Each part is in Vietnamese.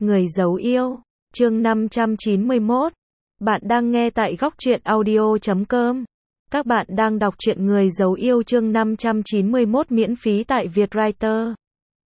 Người giấu yêu, chương 591. Bạn đang nghe tại góc truyện audio.com. Các bạn đang đọc truyện Người giấu yêu chương 591 miễn phí tại Vietwriter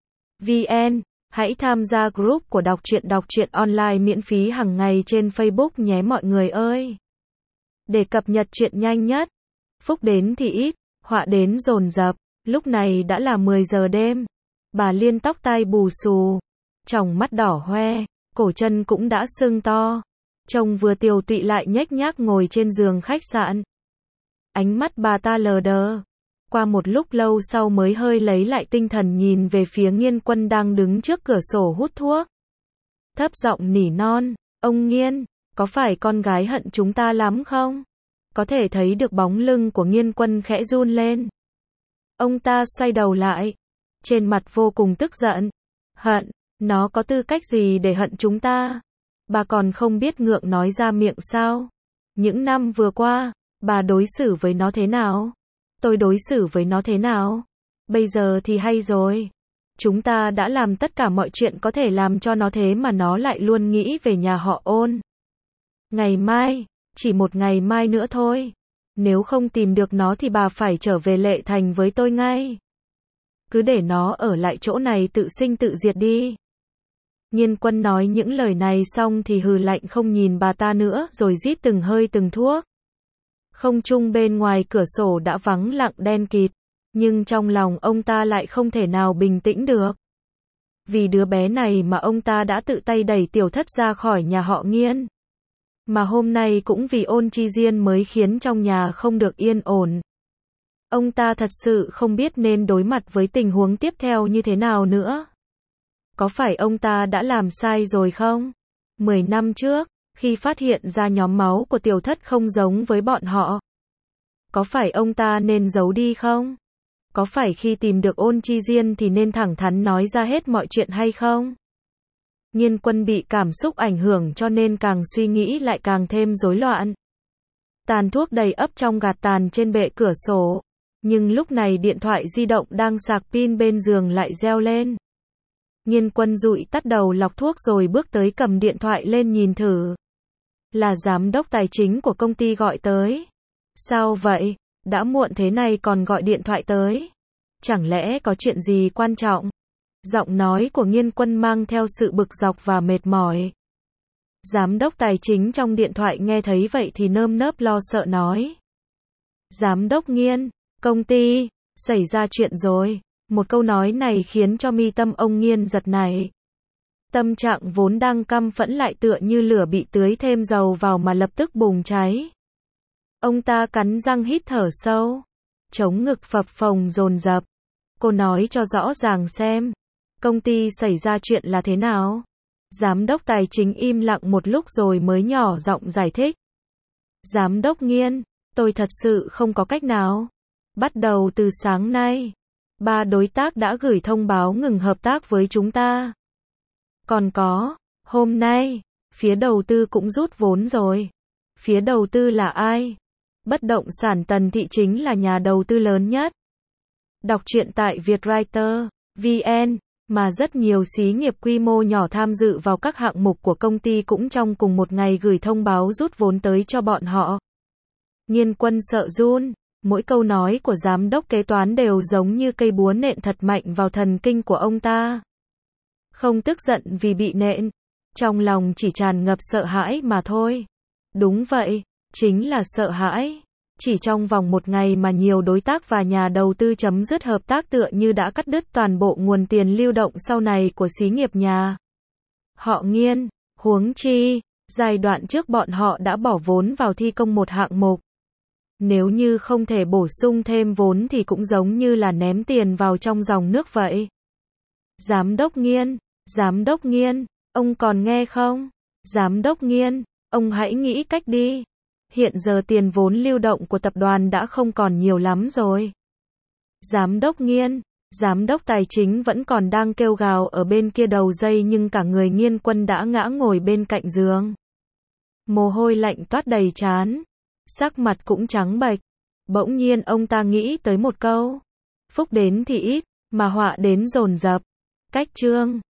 VN. Hãy tham gia group của đọc truyện online miễn phí hàng ngày trên Facebook nhé mọi người ơi. Để cập nhật truyện nhanh nhất. Phúc đến thì ít, họa đến dồn dập. Lúc này đã là 10 giờ đêm. Bà Liên tóc tai bù xù, tròng mắt đỏ hoe, cổ chân cũng đã sưng to. Trông vừa tiều tụy lại nhếch nhác ngồi trên giường khách sạn. Ánh mắt bà ta lờ đờ. Qua một lúc lâu sau mới hơi lấy lại tinh thần nhìn về phía Nghiên Quân đang đứng trước cửa sổ hút thuốc. Thấp giọng nỉ non, ông Nghiên, có phải con gái hận chúng ta lắm không? Có thể thấy được bóng lưng của Nghiên Quân khẽ run lên. Ông ta xoay đầu lại, trên mặt vô cùng tức giận. Hận, nó có tư cách gì để hận chúng ta? Bà còn không biết ngượng nói ra miệng sao? Những năm vừa qua, bà đối xử với nó thế nào? Tôi đối xử với nó thế nào? Bây giờ thì hay rồi. Chúng ta đã làm tất cả mọi chuyện có thể làm cho nó thế mà nó lại luôn nghĩ về nhà họ Ôn. Ngày mai, chỉ một ngày mai nữa thôi. Nếu không tìm được nó thì bà phải trở về Lệ Thành với tôi ngay. Cứ để nó ở lại chỗ này tự sinh tự diệt đi. Nghiên Quân nói những lời này xong thì hừ lạnh không nhìn bà ta nữa rồi rít từng hơi từng thuốc. Không trung bên ngoài cửa sổ đã vắng lặng đen kịt, nhưng trong lòng ông ta lại không thể nào bình tĩnh được. Vì đứa bé này mà ông ta đã tự tay đẩy Tiểu Thất ra khỏi nhà họ Nghiên. Mà hôm nay cũng vì Ôn Chi Diên mới khiến trong nhà không được yên ổn. Ông ta thật sự không biết nên đối mặt với tình huống tiếp theo như thế nào nữa. Có phải ông ta đã làm sai rồi không? 10 năm trước, khi phát hiện ra nhóm máu của Tiểu Thất không giống với bọn họ. Có phải ông ta nên giấu đi không? Có phải khi tìm được Ôn Chi Diên thì nên thẳng thắn nói ra hết mọi chuyện hay không? Nghiên Quân bị cảm xúc ảnh hưởng cho nên càng suy nghĩ lại càng thêm rối loạn. Tàn thuốc đầy ắp trong gạt tàn trên bệ cửa sổ. Nhưng lúc này điện thoại di động đang sạc pin bên giường lại reo lên. Nghiên Quân dụi tắt đầu lọc thuốc rồi bước tới cầm điện thoại lên nhìn thử. Là giám đốc tài chính của công ty gọi tới. Sao vậy? Đã muộn thế này còn gọi điện thoại tới. Chẳng lẽ có chuyện gì quan trọng? Giọng nói của Nghiên Quân mang theo sự bực dọc và mệt mỏi. Giám đốc tài chính trong điện thoại nghe thấy vậy thì nơm nớp lo sợ nói. Giám đốc Nghiên, công ty, xảy ra chuyện rồi. Một câu nói này khiến cho mi tâm ông Nghiên giật nảy. Tâm trạng vốn đang căm phẫn lại tựa như lửa bị tưới thêm dầu vào mà lập tức bùng cháy. Ông ta cắn răng hít thở sâu. Chống ngực phập phồng dồn dập. Cô nói cho rõ ràng xem. Công ty xảy ra chuyện là thế nào? Giám đốc tài chính im lặng một lúc rồi mới nhỏ giọng giải thích. Giám đốc Nghiên, tôi thật sự không có cách nào. Bắt đầu từ sáng nay, 3 đối tác đã gửi thông báo ngừng hợp tác với chúng ta. Còn có, hôm nay, phía đầu tư cũng rút vốn rồi. Phía đầu tư là ai? Bất động sản Tần Thị chính là nhà đầu tư lớn nhất. Đọc truyện tại Vietwriter VN, mà rất nhiều xí nghiệp quy mô nhỏ tham dự vào các hạng mục của công ty cũng trong cùng một ngày gửi thông báo rút vốn tới cho bọn họ. Nghiên Quân sợ run, mỗi câu nói của giám đốc kế toán đều giống như cây búa nện thật mạnh vào thần kinh của ông ta. Không tức giận vì bị nện, trong lòng chỉ tràn ngập sợ hãi mà thôi. Đúng vậy, chính là sợ hãi. Chỉ trong vòng một ngày mà nhiều đối tác và nhà đầu tư chấm dứt hợp tác tựa như đã cắt đứt toàn bộ nguồn tiền lưu động sau này của xí nghiệp nhà họ Nghiên. Huống chi, giai đoạn trước bọn họ đã bỏ vốn vào thi công một hạng mục. Nếu như không thể bổ sung thêm vốn thì cũng giống như là ném tiền vào trong dòng nước vậy. Giám đốc Nghiên, ông còn nghe không? Giám đốc Nghiên, ông hãy nghĩ cách đi. Hiện giờ tiền vốn lưu động của tập đoàn đã không còn nhiều lắm rồi. Giám đốc Nghiên, giám đốc tài chính vẫn còn đang kêu gào ở bên kia đầu dây nhưng cả người Nghiên Quân đã ngã ngồi bên cạnh giường. Mồ hôi lạnh toát đầy trán, sắc mặt cũng trắng bệch. Bỗng nhiên ông ta nghĩ tới một câu. Phúc đến thì ít, mà họa đến dồn dập. Cách chương